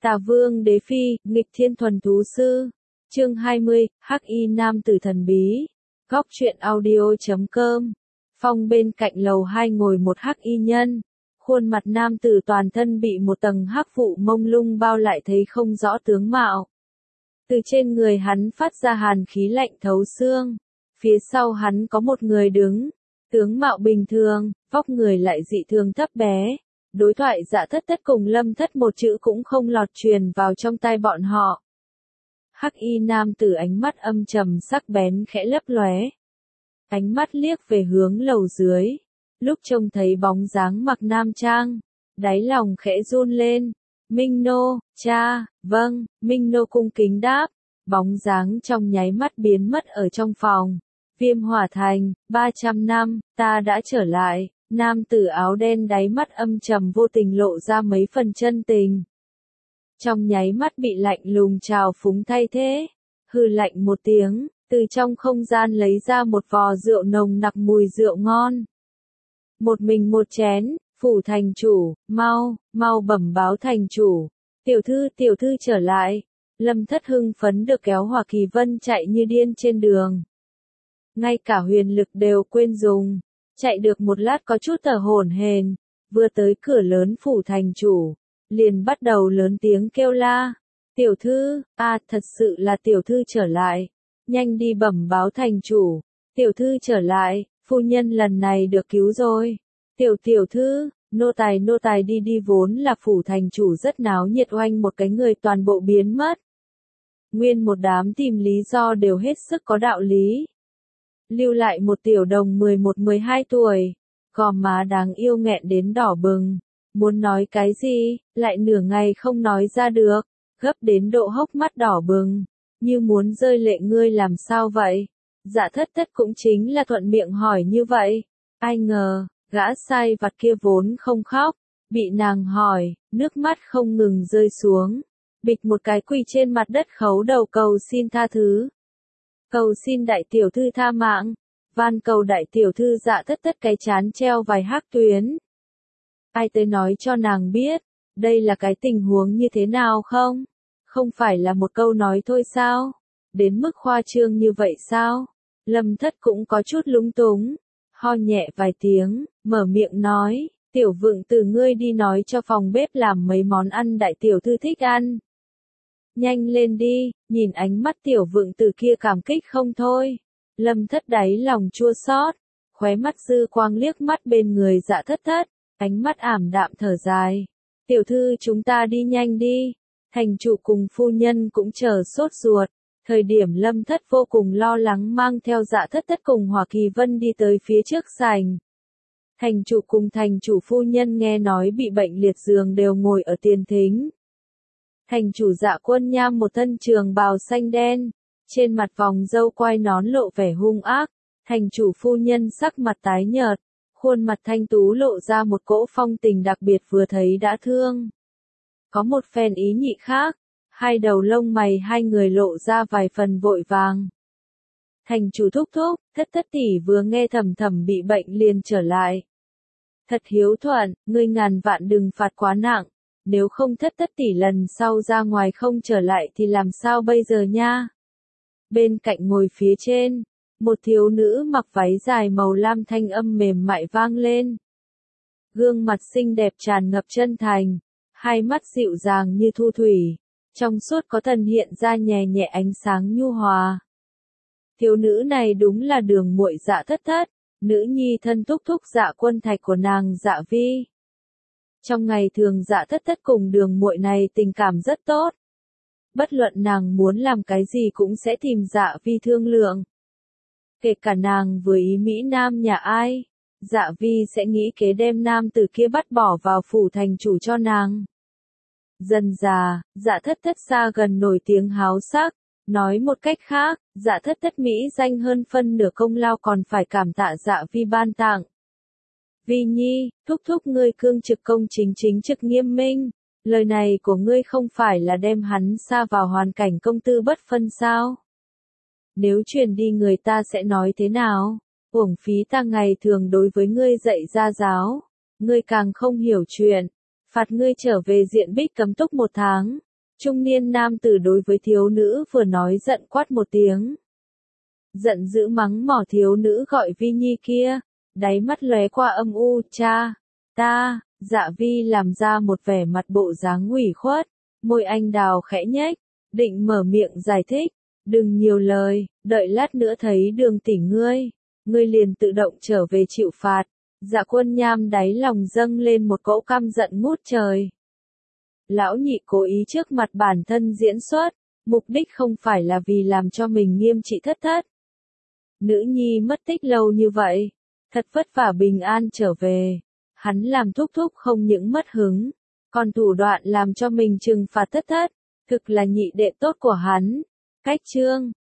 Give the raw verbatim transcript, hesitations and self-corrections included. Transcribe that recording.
Tà Vương Đế Phi, nghịch thiên thuần thú sư. Chương hai mươi, Hắc Y Nam tử thần bí. Góc truyện audio chấm com. Phòng bên cạnh lầu hai ngồi một hắc y nhân. Khuôn mặt nam tử toàn thân bị một tầng hắc vụ mông lung bao lại thấy không rõ tướng mạo. Từ trên người hắn phát ra hàn khí lạnh thấu xương. Phía sau hắn có một người đứng. Tướng mạo bình thường, vóc người lại dị thường thấp bé. Đối thoại Dạ Thất Thất cùng Lâm Thất một chữ cũng không lọt truyền vào trong tai bọn họ. Hắc y nam tử ánh mắt âm trầm sắc bén khẽ lấp lóe. Ánh mắt liếc về hướng lầu dưới. Lúc trông thấy bóng dáng mặc nam trang, đáy lòng khẽ run lên. Minh Nô, cha, vâng, Minh Nô cung kính đáp. Bóng dáng trong nháy mắt biến mất ở trong phòng. Viêm Hỏa Thành, ba trăm năm, ta đã trở lại. Nam tử áo đen đáy mắt âm trầm vô tình lộ ra mấy phần chân tình. Trong nháy mắt bị lạnh lùng trào phúng thay thế. Hừ lạnh một tiếng, từ trong không gian lấy ra một vò rượu nồng nặc mùi rượu ngon. Một mình một chén, phủ thành chủ, mau, mau bẩm báo thành chủ. Tiểu thư tiểu thư trở lại. Lâm Thất hưng phấn được kéo Hỏa Kỳ Vân chạy như điên trên đường. Ngay cả huyền lực đều quên dùng. Chạy được một lát có chút thở hổn hển, vừa tới cửa lớn phủ thành chủ, liền bắt đầu lớn tiếng kêu la. Tiểu thư, à thật sự là tiểu thư trở lại, nhanh đi bẩm báo thành chủ, tiểu thư trở lại, phu nhân lần này được cứu rồi. Tiểu tiểu thư, nô tài nô tài đi đi vốn là phủ thành chủ rất náo nhiệt oanh một cái người toàn bộ biến mất. Nguyên một đám tìm lý do đều hết sức có đạo lý. Lưu lại một tiểu đồng mười một mười hai tuổi, gò má đáng yêu nghẹn đến đỏ bừng, muốn nói cái gì, lại nửa ngày không nói ra được, gấp đến độ hốc mắt đỏ bừng, như muốn rơi lệ. Ngươi làm sao vậy? Dạ Thất Thất cũng chính là thuận miệng hỏi như vậy, ai ngờ, gã sai vặt kia vốn không khóc, bị nàng hỏi, nước mắt không ngừng rơi xuống, bịch một cái quỳ trên mặt đất khấu đầu cầu xin tha thứ. Cầu xin đại tiểu thư tha mạng, van cầu đại tiểu thư. Dạ Thất Thất cái chán treo vài hắc tuyến. Ai tới nói cho nàng biết, đây là cái tình huống như thế nào không? Không phải là một câu nói thôi sao? Đến mức khoa trương như vậy sao? Lâm Thất cũng có chút lúng túng, ho nhẹ vài tiếng, mở miệng nói, tiểu vượng từ ngươi đi nói cho phòng bếp làm mấy món ăn đại tiểu thư thích ăn. Nhanh lên đi, nhìn ánh mắt tiểu vượng từ kia cảm kích không thôi. Lâm Thất đáy lòng chua xót, khóe mắt dư quang liếc mắt bên người Dạ Thất Thất, ánh mắt ảm đạm thở dài. Tiểu thư chúng ta đi nhanh đi, thành chủ cùng phu nhân cũng chờ sốt ruột. Thời điểm Lâm Thất vô cùng lo lắng mang theo Dạ Thất Thất cùng Hỏa Kỳ Vân đi tới phía trước sảnh. Thành chủ cùng thành chủ phu nhân nghe nói bị bệnh liệt giường đều ngồi ở tiền thính. Thành chủ Dạ Quân Nham một thân trường bào xanh đen, trên mặt vòng râu quai nón lộ vẻ hung ác, thành chủ phu nhân sắc mặt tái nhợt, khuôn mặt thanh tú lộ ra một cỗ phong tình đặc biệt vừa thấy đã thương. Có một phen ý nhị khác, hai đầu lông mày hai người lộ ra vài phần vội vàng. Thành chủ thúc thúc, Thất Thất tỷ vừa nghe thầm thầm bị bệnh liền trở lại. Thật hiếu thuận, ngươi ngàn vạn đừng phạt quá nặng. Nếu không Thất Thất tỷ lần sau ra ngoài không trở lại thì làm sao bây giờ nha? Bên cạnh ngồi phía trên, một thiếu nữ mặc váy dài màu lam thanh âm mềm mại vang lên. Gương mặt xinh đẹp tràn ngập chân thành, hai mắt dịu dàng như thu thủy, trong suốt có thần hiện ra nhẹ nhẹ ánh sáng nhu hòa. Thiếu nữ này đúng là đường muội Dạ Thất Thất, nữ nhi thân thúc thúc Dạ Quân Thạch của nàng Dạ Vi. Trong ngày thường Dạ Thất Thất cùng đường muội này tình cảm rất tốt. Bất luận nàng muốn làm cái gì cũng sẽ tìm Dạ Vi thương lượng. Kể cả nàng vừa ý Mỹ Nam nhà ai, Dạ Vi sẽ nghĩ kế đem nam tử kia bắt bỏ vào phủ thành chủ cho nàng. Dần già, Dạ Thất Thất xa gần nổi tiếng háo sắc, nói một cách khác, Dạ Thất Thất Mỹ danh hơn phân nửa công lao còn phải cảm tạ Dạ Vi ban tặng. Vi nhi, thúc thúc ngươi cương trực công chính chính trực nghiêm minh, lời này của ngươi không phải là đem hắn sa vào hoàn cảnh công tư bất phân sao? Nếu truyền đi người ta sẽ nói thế nào? Uổng phí ta ngày thường đối với ngươi dạy gia giáo, ngươi càng không hiểu chuyện, phạt ngươi trở về diện bích cấm túc một tháng, Trung niên nam tử đối với thiếu nữ vừa nói giận quát một tiếng. Giận dữ mắng mỏ thiếu nữ gọi Vi Nhi kia, đáy mắt lóe qua âm u, cha, ta, Dạ Vi làm ra một vẻ mặt bộ dáng ủy khuất, môi anh đào khẽ nhếch, định mở miệng giải thích, đừng nhiều lời, đợi lát nữa thấy Đường tỷ ngươi, ngươi liền tự động trở về chịu phạt. Dạ Quân Nham đáy lòng dâng lên một cỗ căm giận ngút trời. Lão nhị cố ý trước mặt bản thân diễn xuất, mục đích không phải là vì làm cho mình nghiêm trị thất thất. Nữ nhi mất tích lâu như vậy, thật vất vả bình an trở về, hắn làm thúc thúc không những mất hứng, còn thủ đoạn làm cho mình trừng phạt thất thất, thực là nhị đệ tốt của hắn. Cách chương